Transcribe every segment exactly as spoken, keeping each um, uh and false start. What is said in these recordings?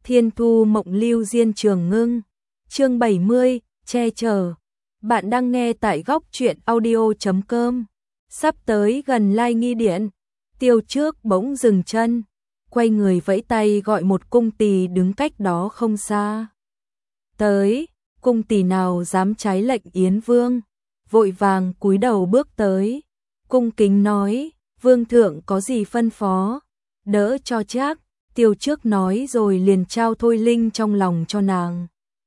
Thiên thu mộng lưu diên trường ngưng. Chương bảy mươi, che chở. Bạn đang nghe tại góc truyện audio chấm com. Sắp tới gần Lai Nghi Điện, Tiêu Trước bỗng dừng chân, quay người vẫy tay gọi một cung tỳ đứng cách đó không xa. Tới, cung tỳ nào dám trái lệnh Yến Vương, vội vàng cúi đầu bước tới, cung kính nói, Vương thượng có gì phân phó, đỡ cho chắc. Tiêu Trước nói rồi liền trao Thôi Linh trong lòng cho nàng.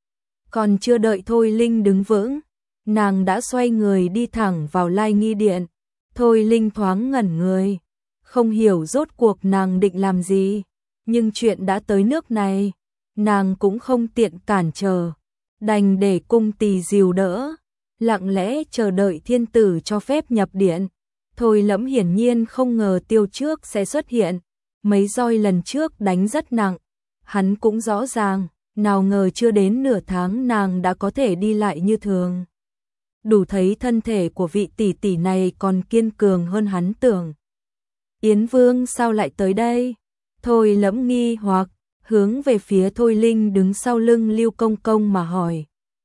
Còn chưa đợi Thôi Linh đứng vững, nàng đã xoay người đi thẳng vào Lai Nghi Điện. Thôi Linh thoáng ngẩn người, không hiểu rốt cuộc nàng định làm gì, nhưng chuyện đã tới nước này, nàng cũng không tiện cản trở, đành để cung tỳ dìu đỡ, lặng lẽ chờ đợi thiên tử cho phép nhập điện. Thôi Lẫm hiển nhiên không ngờ Tiêu Trước sẽ xuất hiện, mấy roi lần trước đánh rất nặng, hắn cũng rõ ràng, nào ngờ chưa đến nửa tháng nàng đã có thể đi lại như thường. Đủ thấy thân thể của vị tỷ tỷ này còn kiên cường hơn hắn tưởng. Yến Vương sao lại tới đây? Thôi Lẫm nghi hoặc, hướng về phía Thôi Linh đứng sau lưng Lưu Công Công mà hỏi.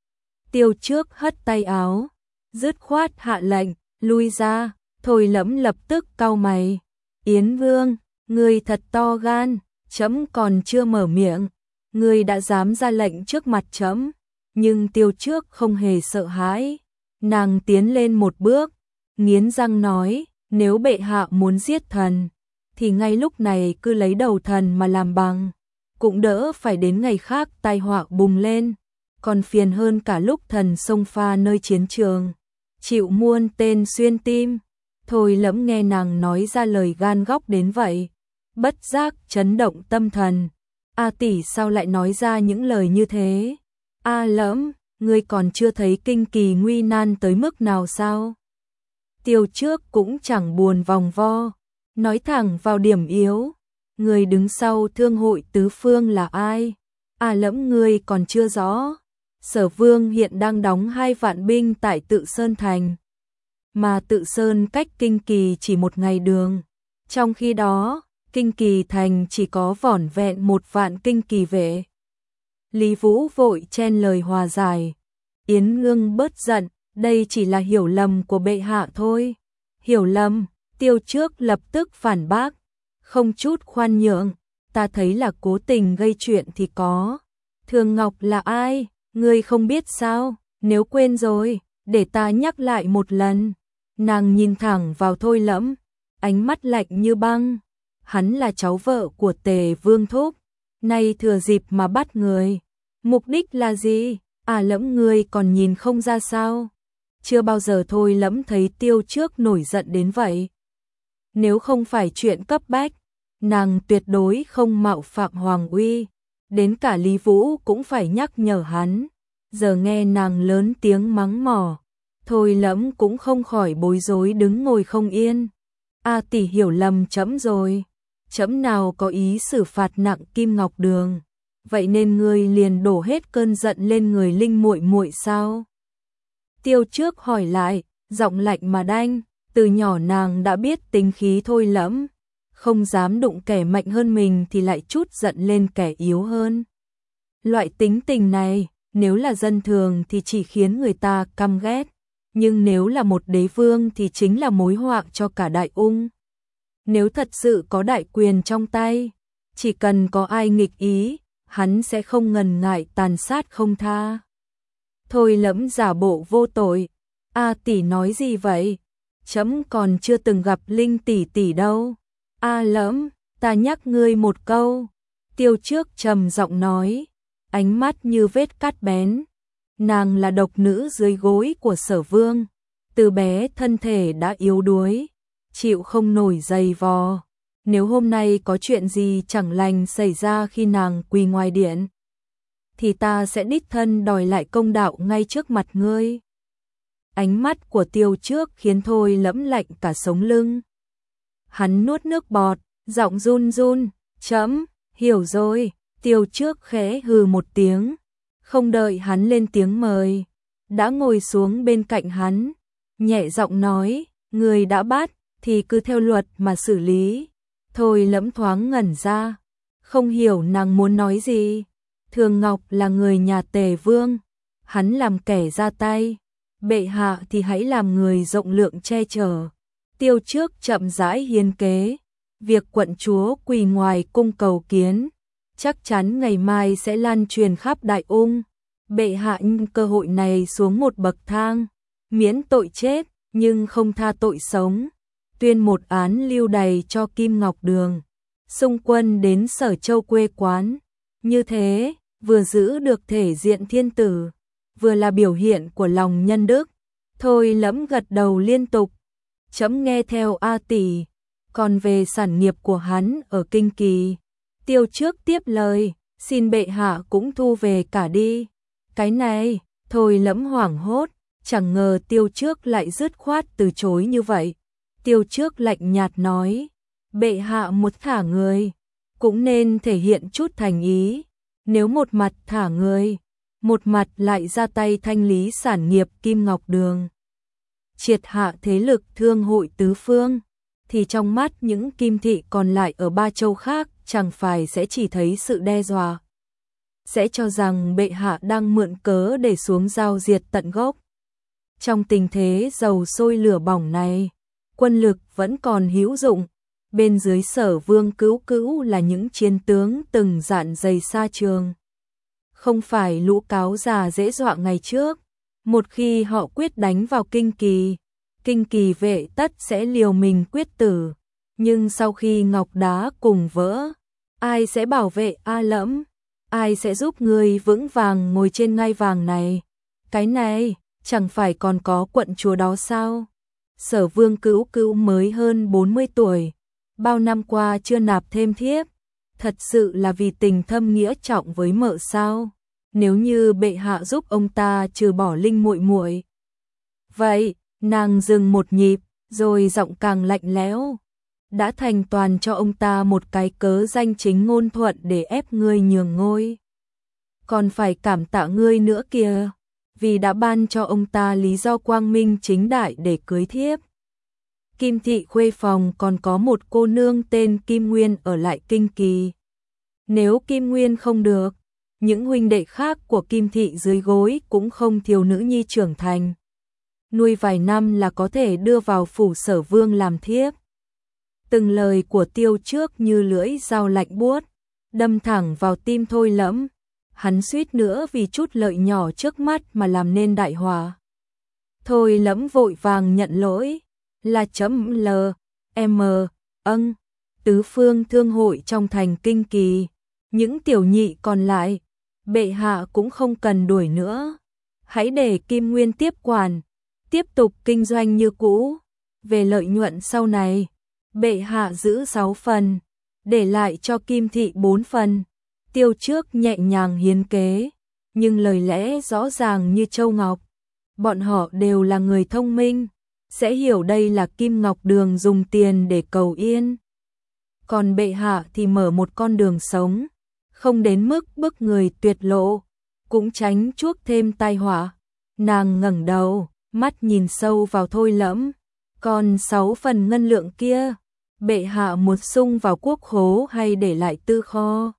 Tiêu Trước hất tay áo, dứt khoát hạ lệnh, lui ra. Thôi Lẫm lập tức cau mày. Yến Vương, ngươi thật to gan, trẫm còn chưa mở miệng, ngươi đã dám ra lệnh trước mặt trẫm. Nhưng Tiêu Trước không hề sợ hãi, nàng tiến lên một bước, nghiến răng nói, nếu bệ hạ muốn giết thần, thì ngay lúc này cứ lấy đầu thần mà làm bằng, cũng đỡ phải đến ngày khác tai họa bùng lên, còn phiền hơn cả lúc thần xông pha nơi chiến trường, chịu muôn tên xuyên tim. Thôi Lẫm nghe nàng nói ra lời gan góc đến vậy, bất giác chấn động tâm thần. A tỷ sao lại nói ra những lời như thế? A Lẫm, ngươi còn chưa thấy kinh kỳ nguy nan tới mức nào sao? Tiêu Trước cũng chẳng buồn vòng vo, nói thẳng vào điểm yếu. Người đứng sau thương hội tứ phương là ai? A Lẫm ngươi còn chưa rõ. Sở Vương hiện đang đóng hai vạn binh tại Tự Sơn Thành, mà Tự Sơn cách Kinh Kỳ chỉ một ngày đường. Trong khi đó, Kinh Kỳ Thành chỉ có vỏn vẹn một vạn kinh kỳ vệ. Lý Vũ vội chen lời hòa giải. Yến Ngưng bớt giận, đây chỉ là hiểu lầm của bệ hạ thôi. Hiểu lầm? Tiêu Trước lập tức phản bác, không chút khoan nhượng, ta thấy là cố tình gây chuyện thì có. Thường Ngọc là ai? Ngươi không biết sao? Nếu quên rồi, để ta nhắc lại một lần. Nàng nhìn thẳng vào Thôi Lẫm, ánh mắt lạnh như băng. Hắn là cháu vợ của Tề Vương thúc, nay thừa dịp mà bắt người. Mục đích là gì? À Lẫm ngươi còn nhìn không ra sao? Chưa bao giờ Thôi Lẫm thấy Tiêu Trước nổi giận đến vậy. Nếu không phải chuyện cấp bách, nàng tuyệt đối không mạo phạm hoàng uy, đến cả Lý Vũ cũng phải nhắc nhở hắn. Giờ nghe nàng lớn tiếng mắng mỏ, Thôi Lẫm cũng không khỏi bối rối đứng ngồi không yên. A tỷ hiểu lầm trẫm rồi, trẫm nào có ý xử phạt nặng Kim Ngọc Đường, vậy nên ngươi liền đổ hết cơn giận lên người Linh muội muội sao? Tiêu Trước hỏi lại, giọng lạnh mà đanh, từ nhỏ nàng đã biết tính khí Thôi Lẫm, không dám đụng kẻ mạnh hơn mình thì lại trút giận lên kẻ yếu hơn. Loại tính tình này, nếu là dân thường thì chỉ khiến người ta căm ghét, nhưng nếu là một đế vương thì chính là mối họa cho cả đại ung. Nếu thật sự có đại quyền trong tay, chỉ cần có ai nghịch ý, hắn sẽ không ngần ngại tàn sát không tha. Thôi Lẫm giả bộ vô tội. A tỷ nói gì vậy? Trẫm còn chưa từng gặp Linh tỷ tỷ đâu. A Lẫm, ta nhắc ngươi một câu. Tiêu Trước trầm giọng nói, ánh mắt như vết cắt bén. Nàng là độc nữ dưới gối của Sở Vương, từ bé thân thể đã yếu đuối, chịu không nổi giày vò. Nếu hôm nay có chuyện gì chẳng lành xảy ra khi nàng quỳ ngoài điện, thì ta sẽ đích thân đòi lại công đạo ngay trước mặt ngươi. Ánh mắt của Tiêu Trước khiến Thôi Lẫm lạnh cả sống lưng. Hắn nuốt nước bọt, giọng run run, trẫm hiểu rồi. Tiêu Trước khẽ hừ một tiếng, không đợi hắn lên tiếng mời, đã ngồi xuống bên cạnh hắn, nhẹ giọng nói, người đã bắt thì cứ theo luật mà xử lý. Thôi Lẫm thoáng ngẩn ra, không hiểu nàng muốn nói gì. Thường Ngọc là người nhà Tề Vương, hắn làm kẻ ra tay, bệ hạ thì hãy làm người rộng lượng che chở. Tiêu Trước chậm rãi hiến kế, việc quận chúa quỳ ngoài cung cầu kiến, chắc chắn ngày mai sẽ lan truyền khắp Đại Ung. Bệ hạ nhân cơ hội này xuống một bậc thang, miễn tội chết nhưng không tha tội sống, tuyên một án lưu đày cho Kim Ngọc Đường, xung quân đến Sở Châu quê quán. Như thế, vừa giữ được thể diện thiên tử, vừa là biểu hiện của lòng nhân đức. Thôi Lẫm gật đầu liên tục, chấm nghe theo A tỷ. Còn về sản nghiệp của hắn ở Kinh Kỳ, Tiêu Trước tiếp lời, xin bệ hạ cũng thu về cả đi. Cái này, Thôi Lẫm hoảng hốt, chẳng ngờ Tiêu Trước lại dứt khoát từ chối như vậy. Tiêu Trước lạnh nhạt nói, bệ hạ một thả người, cũng nên thể hiện chút thành ý. Nếu một mặt thả người, một mặt lại ra tay thanh lý sản nghiệp Kim Ngọc Đường, triệt hạ thế lực thương hội tứ phương, thì trong mắt những kim thị còn lại ở ba châu khác chẳng phải sẽ chỉ thấy sự đe dọa, sẽ cho rằng bệ hạ đang mượn cớ để xuống dao diệt tận gốc. Trong tình thế dầu sôi lửa bỏng này, quân lực vẫn còn hữu dụng, bên dưới Sở Vương Cữu Cữu là những chiến tướng từng dạn dày xa trường. Không phải lũ cáo già dễ dọa ngày trước, một khi họ quyết đánh vào Kinh Kỳ, Kinh Kỳ vệ tất sẽ liều mình quyết tử, nhưng sau khi ngọc đá cùng vỡ, ai sẽ bảo vệ A Lẫm, ai sẽ giúp người vững vàng ngồi trên ngai vàng này? Cái này, chẳng phải còn có quận chúa đó sao? Sở Vương Cữu Cữu mới hơn bốn mươi tuổi, bao năm qua chưa nạp thêm thiếp, thật sự là vì tình thâm nghĩa trọng với mợ sao? Nếu như bệ hạ giúp ông ta trừ bỏ Linh muội muội. Vậy, nàng dừng một nhịp, rồi giọng càng lạnh lẽo, đã thành toàn cho ông ta một cái cớ danh chính ngôn thuận để ép ngươi nhường ngôi. Còn phải cảm tạ ngươi nữa kìa, vì đã ban cho ông ta lý do quang minh chính đại để cưới thiếp. Kim thị khuê phòng còn có một cô nương tên Kim Nguyên ở lại Kinh Kỳ. Nếu Kim Nguyên không được, những huynh đệ khác của Kim thị dưới gối cũng không thiếu nữ nhi trưởng thành. Nuôi vài năm là có thể đưa vào phủ Sở Vương làm thiếp. Từng lời của Tiêu Trước như lưỡi dao lạnh buốt, đâm thẳng vào tim Thôi Lẫm. Hắn suýt nữa vì chút lợi nhỏ trước mắt mà làm nên đại họa. Thôi Lẫm vội vàng nhận lỗi, là chấm L, M, âng, tứ phương thương hội trong thành Kinh Kỳ. Những tiểu nhị còn lại, bệ hạ cũng không cần đuổi nữa. Hãy để Kim Nguyên tiếp quản, tiếp tục kinh doanh như cũ. Về lợi nhuận sau này, bệ hạ giữ sáu phần, để lại cho Kim thị bốn phần. Tiêu Trước nhẹ nhàng hiến kế, nhưng lời lẽ rõ ràng như châu ngọc. Bọn họ đều là người thông minh, sẽ hiểu đây là Kim Ngọc Đường dùng tiền để cầu yên. Còn bệ hạ thì mở một con đường sống, không đến mức bức người tuyệt lộ, cũng tránh chuốc thêm tai họa. Nàng ngẩng đầu, mắt nhìn sâu vào Thôi Lẫm. Còn sáu phần ngân lượng kia, bệ hạ muốn sung vào quốc khố hay để lại tư kho?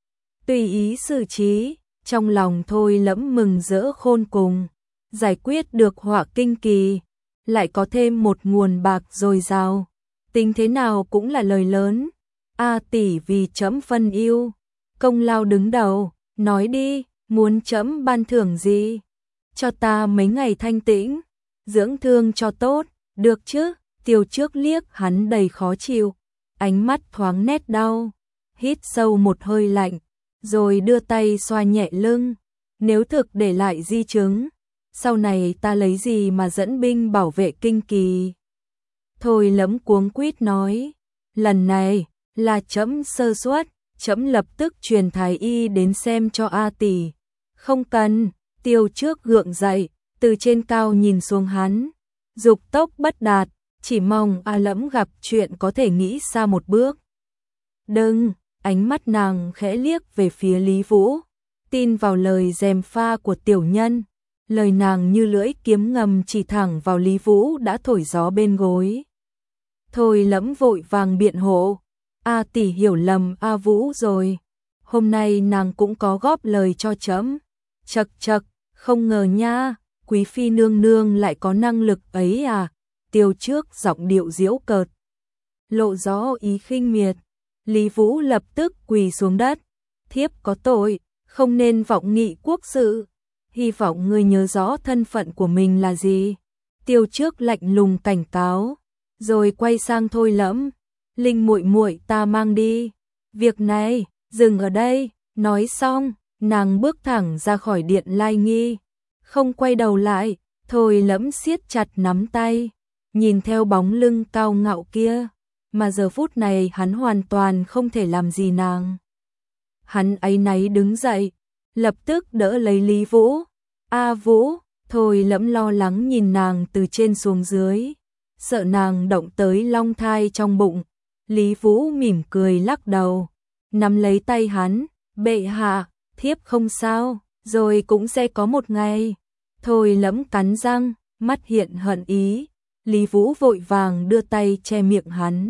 Tùy ý xử trí, trong lòng Thôi Lẫm mừng rỡ khôn cùng, giải quyết được họa Kinh Kỳ, lại có thêm một nguồn bạc dồi dào, tính thế nào cũng là lời lớn. A tỷ vì chấm phân ưu, công lao đứng đầu, nói đi, muốn chấm ban thưởng gì? Cho ta mấy ngày thanh tĩnh, dưỡng thương cho tốt, được chứ? Tiêu Trước liếc hắn đầy khó chịu, ánh mắt thoáng nét đau, hít sâu một hơi lạnh, rồi đưa tay xoa nhẹ lưng. Nếu thực để lại di chứng, sau này ta lấy gì mà dẫn binh bảo vệ Kinh Kỳ? Thôi Lẫm cuống quýt nói, lần này là chấm sơ suất, chấm lập tức truyền thái y đến xem cho A tỷ. Không cần. Tiêu Trước gượng dậy, từ trên cao nhìn xuống hắn, dục tốc bất đạt, chỉ mong A Lẫm gặp chuyện có thể nghĩ xa một bước. Đừng. Ánh mắt nàng khẽ liếc về phía Lý Vũ, tin vào lời gièm pha của tiểu nhân. Lời nàng như lưỡi kiếm ngầm chỉ thẳng vào Lý Vũ đã thổi gió bên gối. Thôi Lẫm vội vàng biện hộ, A tỷ hiểu lầm A Vũ rồi, hôm nay nàng cũng có góp lời cho trẫm. Chậc chậc, không ngờ nha, quý phi nương nương lại có năng lực ấy à? Tiêu Trước giọng điệu giễu cợt, lộ rõ ý khinh miệt. Lý Vũ lập tức quỳ xuống đất. Thiếp có tội, không nên vọng nghị quốc sự. Hy vọng ngươi nhớ rõ thân phận của mình là gì. Tiêu Trước lạnh lùng cảnh cáo, rồi quay sang Thôi Lẫm. Linh muội muội ta mang đi. Việc này, dừng ở đây. Nói xong, nàng bước thẳng ra khỏi điện Lai Nghi. Không quay đầu lại, Thôi Lẫm siết chặt nắm tay. Nhìn theo bóng lưng cao ngạo kia. Mà giờ phút này hắn hoàn toàn không thể làm gì nàng. Hắn áy náy đứng dậy, lập tức đỡ lấy Lý Vũ. A Vũ, Thôi Lẫm lo lắng nhìn nàng từ trên xuống dưới, sợ nàng động tới long thai trong bụng. Lý Vũ mỉm cười lắc đầu, nắm lấy tay hắn. Bệ hạ, thiếp không sao, rồi cũng sẽ có một ngày. Thôi Lẫm cắn răng, mắt hiện hận ý. Lý Vũ vội vàng đưa tay che miệng hắn.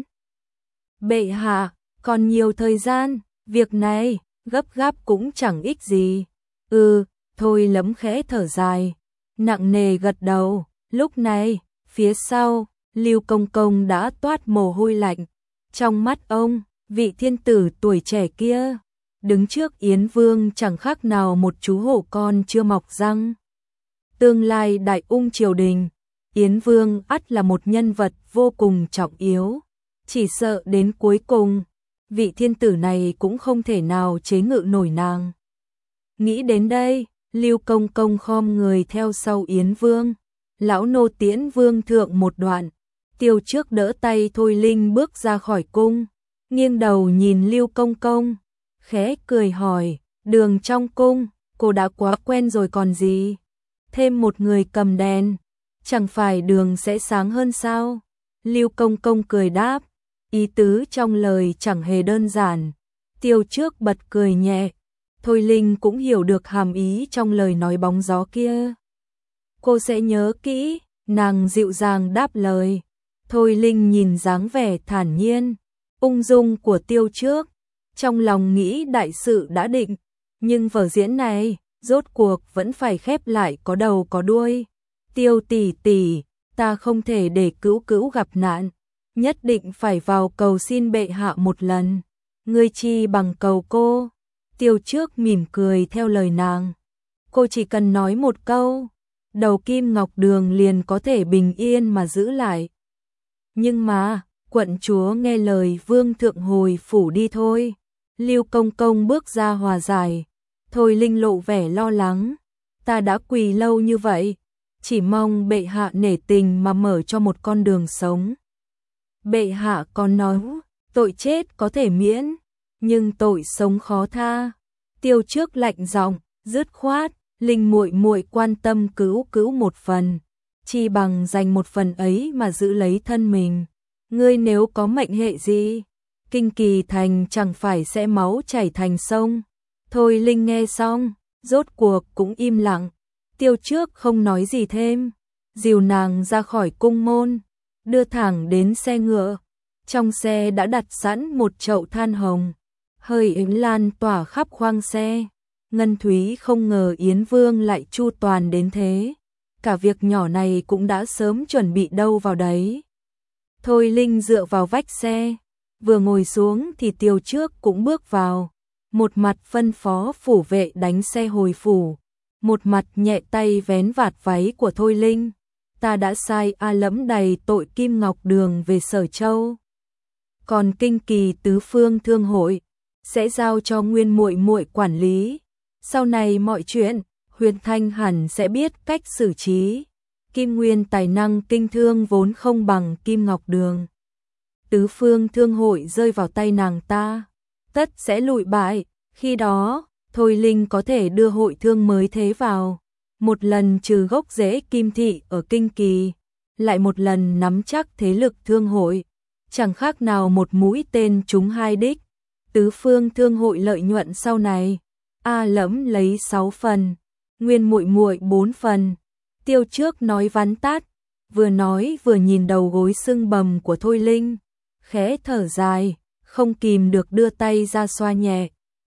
Bệ hạ, còn nhiều thời gian, việc này, gấp gáp cũng chẳng ích gì. Ừ, Thôi Lẫm khẽ thở dài, nặng nề gật đầu. Lúc này, phía sau, Lưu Công Công đã toát mồ hôi lạnh. Trong mắt ông, vị thiên tử tuổi trẻ kia, đứng trước Yến Vương chẳng khác nào một chú hổ con chưa mọc răng. Tương lai đại ung triều đình, Yến Vương ắt là một nhân vật vô cùng trọng yếu. Chỉ sợ đến cuối cùng, vị thiên tử này cũng không thể nào chế ngự nổi nàng. Nghĩ đến đây, Lưu Công Công khom người theo sau Yến Vương. Lão nô tiễn Vương thượng một đoạn. Tiêu Trước đỡ tay Thôi Linh bước ra khỏi cung, nghiêng đầu nhìn Lưu Công Công, khẽ cười hỏi, đường trong cung, cô đã quá quen rồi còn gì? Thêm một người cầm đèn, chẳng phải đường sẽ sáng hơn sao? Lưu Công Công cười đáp, ý tứ trong lời chẳng hề đơn giản. Tiêu Trước bật cười nhẹ, Thôi Linh cũng hiểu được hàm ý trong lời nói bóng gió kia. Cô sẽ nhớ kỹ, nàng dịu dàng đáp lời. Thôi Linh nhìn dáng vẻ thản nhiên, ung dung của Tiêu Trước, trong lòng nghĩ đại sự đã định, nhưng vở diễn này, rốt cuộc vẫn phải khép lại có đầu có đuôi. Tiêu tỷ tỷ, ta không thể để Cữu Cữu gặp nạn, nhất định phải vào cầu xin bệ hạ một lần. Ngươi chi bằng cầu cô. Tiêu Trước mỉm cười theo lời nàng. Cô chỉ cần nói một câu, đầu Kim Ngọc Đường liền có thể bình yên mà giữ lại. Nhưng mà, quận chúa nghe lời Vương thượng hồi phủ đi thôi. Lưu Công Công bước ra hòa giải. Thôi Linh lộ vẻ lo lắng. Ta đã quỳ lâu như vậy, chỉ mong bệ hạ nể tình mà mở cho một con đường sống. Bệ hạ còn nói, tội chết có thể miễn, nhưng tội sống khó tha. Tiêu Trước lạnh giọng, dứt khoát, Linh muội muội quan tâm Cữu Cữu một phần, chi bằng dành một phần ấy mà giữ lấy thân mình. Ngươi nếu có mệnh hệ gì, Kinh Kỳ thành chẳng phải sẽ máu chảy thành sông. Thôi Linh nghe xong, rốt cuộc cũng im lặng. Tiêu Trước không nói gì thêm, dìu nàng ra khỏi cung môn, đưa thẳng đến xe ngựa. Trong xe đã đặt sẵn một chậu than hồng, hơi ấm lan tỏa khắp khoang xe. Ngân Thúy không ngờ Yến Vương lại chu toàn đến thế, cả việc nhỏ này cũng đã sớm chuẩn bị đâu vào đấy. Thôi Linh dựa vào vách xe, vừa ngồi xuống thì Tiêu Trước cũng bước vào, một mặt phân phó phủ vệ đánh xe hồi phủ, một mặt nhẹ tay vén vạt váy của Thôi Linh. Ta đã sai A Lẫm đầy tội Kim Ngọc Đường về Sở Châu, còn Kinh Kỳ tứ phương thương hội sẽ giao cho Nguyên muội muội quản lý. Sau này mọi chuyện, Huyền Thanh hẳn sẽ biết cách xử trí. Kim Nguyên tài năng kinh thương vốn không bằng Kim Ngọc Đường. Tứ phương thương hội rơi vào tay nàng ta, tất sẽ lụi bại. Khi đó, Thôi Linh có thể đưa hội thương mới thế vào, một lần trừ gốc rễ Kim thị ở Kinh Kỳ, lại một lần nắm chắc thế lực thương hội, chẳng khác nào một mũi tên trúng hai đích. Tứ phương thương hội lợi nhuận sau này, A Lẫm lấy sáu phần, Nguyên muội muội bốn phần. Tiêu Trước nói vắn tắt, vừa nói vừa nhìn đầu gối sưng bầm của Thôi Linh, khẽ thở dài, không kìm được đưa tay ra xoa nhẹ.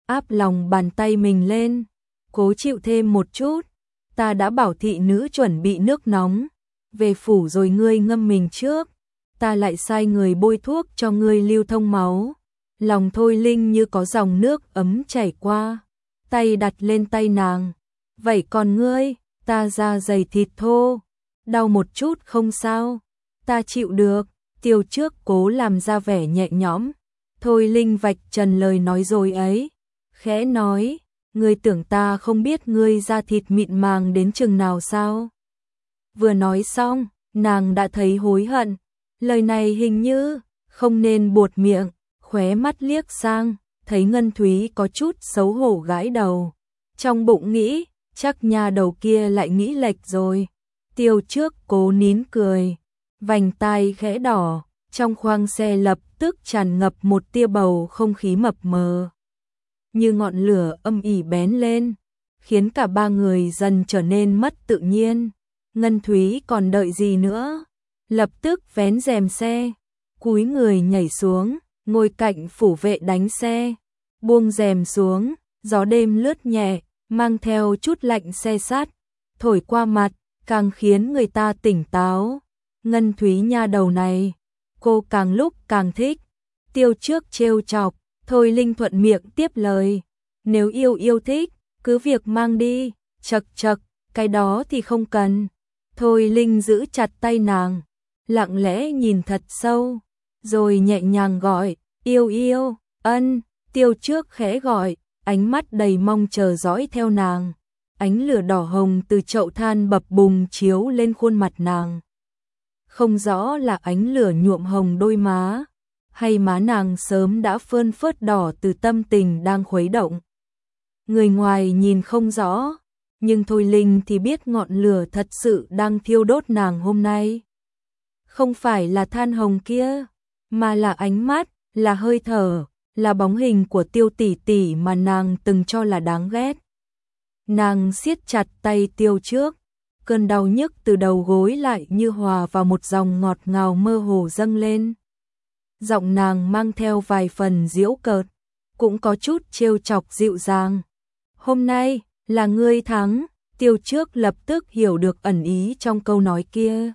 áp lòng bàn tay mình lên, cố chịu thêm một chút, ta đã bảo thị nữ chuẩn bị nước nóng, về phủ rồi ngươi ngâm mình trước, ta lại sai người bôi thuốc cho ngươi lưu thông máu. Lòng Thôi Linh như có dòng nước ấm chảy qua, tay đặt lên tay nàng, vậy còn ngươi, ta da dày thịt thô, đau một chút không sao, ta chịu được. Tiêu Trước cố làm ra vẻ nhẹ nhõm, Thôi Linh vạch trần lời nói dối ấy, khẽ nói, ngươi tưởng ta không biết ngươi da thịt mịn màng đến chừng nào sao? Vừa nói xong, nàng đã thấy hối hận, lời này hình như không nên buột miệng, khóe mắt liếc sang, thấy Ngân Thúy có chút xấu hổ gãi đầu, trong bụng nghĩ, chắc nhà đầu kia lại nghĩ lệch rồi. Tiêu Trước cố nín cười, vành tai khẽ đỏ, trong khoang xe lập tức tràn ngập một tia bầu không khí mập mờ, như ngọn lửa âm ỉ bén lên, khiến cả ba người dần trở nên mất tự nhiên. Ngân Thúy còn đợi gì nữa, lập tức vén rèm xe, cúi người nhảy xuống, ngồi cạnh phủ vệ đánh xe, buông rèm xuống, gió đêm lướt nhẹ, mang theo chút lạnh se sát, thổi qua mặt, càng khiến người ta tỉnh táo. Ngân Thúy nha đầu này, cô càng lúc càng thích. Tiêu Trước trêu chọc, Thôi Linh thuận miệng tiếp lời, nếu yêu yêu thích, cứ việc mang đi, chật chật, cái đó thì không cần. Thôi Linh giữ chặt tay nàng, lặng lẽ nhìn thật sâu, rồi nhẹ nhàng gọi, yêu yêu, ân. Tiêu Trước khẽ gọi, ánh mắt đầy mong chờ dõi theo nàng, ánh lửa đỏ hồng từ chậu than bập bùng chiếu lên khuôn mặt nàng. Không rõ là ánh lửa nhuộm hồng đôi má, hay má nàng sớm đã phơn phớt đỏ từ tâm tình đang khuấy động. Người ngoài nhìn không rõ, nhưng Thôi Linh thì biết ngọn lửa thật sự đang thiêu đốt nàng hôm nay. Không phải là than hồng kia, mà là ánh mắt, là hơi thở, là bóng hình của Tiêu tỷ tỷ mà nàng từng cho là đáng ghét. Nàng siết chặt tay Tiêu Trước, cơn đau nhức từ đầu gối lại như hòa vào một dòng ngọt ngào mơ hồ dâng lên. Giọng nàng mang theo vài phần giễu cợt, cũng có chút trêu chọc dịu dàng. Hôm nay, là ngươi thắng. Tiêu Trước lập tức hiểu được ẩn ý trong câu nói kia.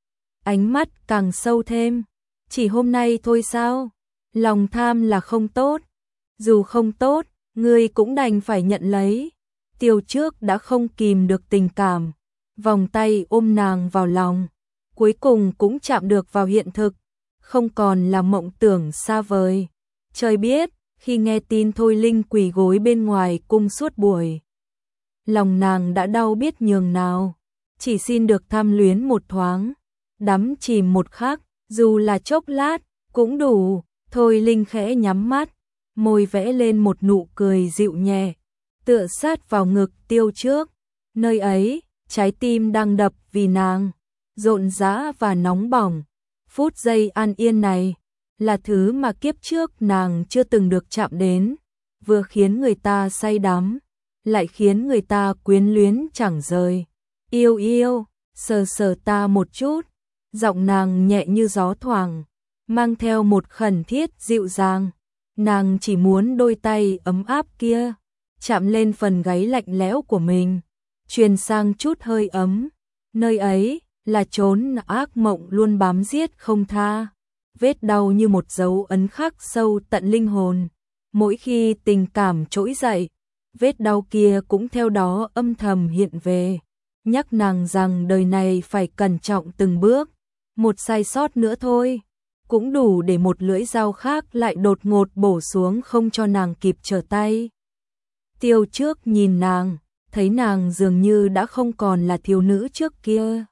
Ánh mắt càng sâu thêm, chỉ hôm nay thôi sao? Lòng tham là không tốt, dù không tốt, ngươi cũng đành phải nhận lấy. Tiêu Trước đã không kìm được tình cảm, vòng tay ôm nàng vào lòng, cuối cùng cũng chạm được vào hiện thực, không còn là mộng tưởng xa vời. Trời biết, khi nghe tin Thôi Linh quỳ gối bên ngoài cung suốt buổi, lòng nàng đã đau biết nhường nào, chỉ xin được tham luyến một thoáng, đắm chìm một khắc, dù là chốc lát, cũng đủ. Thôi Linh khẽ nhắm mắt, môi vẽ lên một nụ cười dịu nhẹ, tựa sát vào ngực Tiêu Trước. Nơi ấy, trái tim đang đập vì nàng, rộn rã và nóng bỏng. Phút giây an yên này, là thứ mà kiếp trước nàng chưa từng được chạm đến, vừa khiến người ta say đắm, lại khiến người ta quyến luyến chẳng rời. Yêu yêu, sờ sờ ta một chút, giọng nàng nhẹ như gió thoảng, mang theo một khẩn thiết dịu dàng. Nàng chỉ muốn đôi tay ấm áp kia chạm lên phần gáy lạnh lẽo của mình, truyền sang chút hơi ấm. Nơi ấy là chốn ác mộng luôn bám giết không tha, vết đau như một dấu ấn khắc sâu tận linh hồn. Mỗi khi tình cảm trỗi dậy, vết đau kia cũng theo đó âm thầm hiện về, nhắc nàng rằng đời này phải cẩn trọng từng bước. Một sai sót nữa thôi, cũng đủ để một lưỡi dao khác lại đột ngột bổ xuống không cho nàng kịp trở tay. Tiêu Trước nhìn nàng, thấy nàng dường như đã không còn là thiếu nữ trước kia.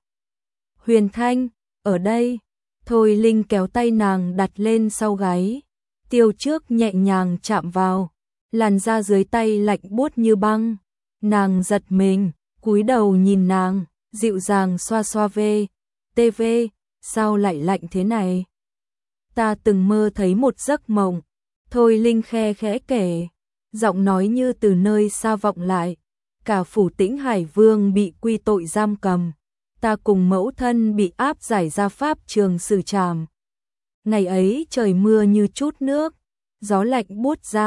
Huyền Thanh, ở đây. Thôi Linh kéo tay nàng đặt lên sau gáy. Tiêu Trước nhẹ nhàng chạm vào, làn da dưới tay lạnh buốt như băng. Nàng giật mình, cúi đầu nhìn nàng, dịu dàng xoa xoa về. tê vê, sao lại lạnh thế này? Ta từng mơ thấy một giấc mộng. Thôi Linh khe khẽ kể, giọng nói như từ nơi xa vọng lại. Cả phủ Tĩnh Hải Vương bị quy tội giam cầm, ta cùng mẫu thân bị áp giải ra pháp trường xử trảm. Ngày ấy trời mưa như chút nước, gió lạnh buốt ra,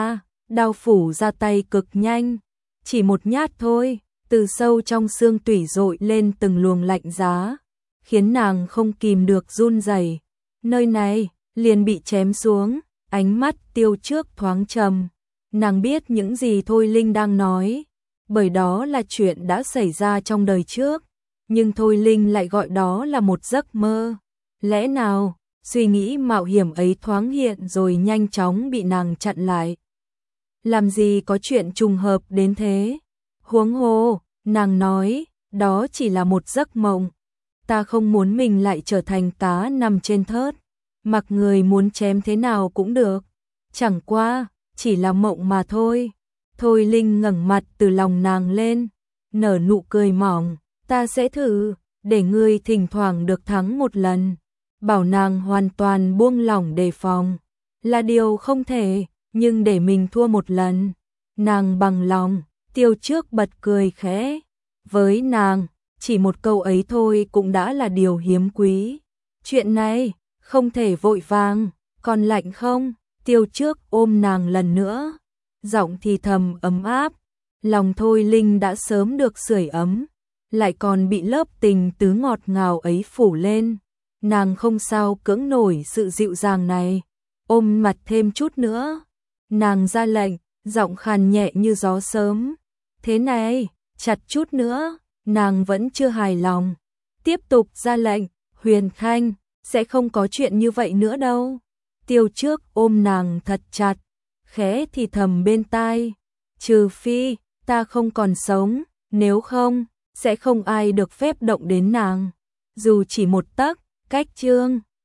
đao phủ ra tay cực nhanh, chỉ một nhát thôi, từ sâu trong xương tủy dội lên từng luồng lạnh giá, khiến nàng không kìm được run rẩy. Nơi này liền bị chém xuống, ánh mắt Tiêu Trước thoáng trầm. Nàng biết những gì Thôi Linh đang nói, bởi đó là chuyện đã xảy ra trong đời trước, nhưng Thôi Linh lại gọi đó là một giấc mơ. Lẽ nào, suy nghĩ mạo hiểm ấy thoáng hiện rồi nhanh chóng bị nàng chặn lại. Làm gì có chuyện trùng hợp đến thế? Huống hồ, nàng nói, đó chỉ là một giấc mộng. Ta không muốn mình lại trở thành cá nằm trên thớt, mặc người muốn chém thế nào cũng được. Chẳng qua, chỉ là mộng mà thôi. Thôi Linh ngẩng mặt từ lòng nàng lên, nở nụ cười mỏng, ta sẽ thử, để ngươi thỉnh thoảng được thắng một lần. Bảo nàng hoàn toàn buông lỏng đề phòng, là điều không thể, nhưng để mình thua một lần, nàng bằng lòng. Tiêu Trước bật cười khẽ, với nàng, chỉ một câu ấy thôi cũng đã là điều hiếm quý. Chuyện này, không thể vội vàng, còn lạnh không? Tiêu Trước ôm nàng lần nữa, giọng thì thầm ấm áp, lòng Thôi Linh đã sớm được sưởi ấm, lại còn bị lớp tình tứ ngọt ngào ấy phủ lên. Nàng không sao cưỡng nổi sự dịu dàng này, ôm mặt thêm chút nữa. Nàng ra lệnh, giọng khàn nhẹ như gió sớm. Thế này, chặt chút nữa, nàng vẫn chưa hài lòng. Tiếp tục ra lệnh, Huyền Khanh, sẽ không có chuyện như vậy nữa đâu. Tiêu Trước ôm nàng thật chặt, khẽ thì thầm bên tai. Trừ phi, ta không còn sống, nếu không, sẽ không ai được phép động đến nàng. Dù chỉ một tấc, cách chương.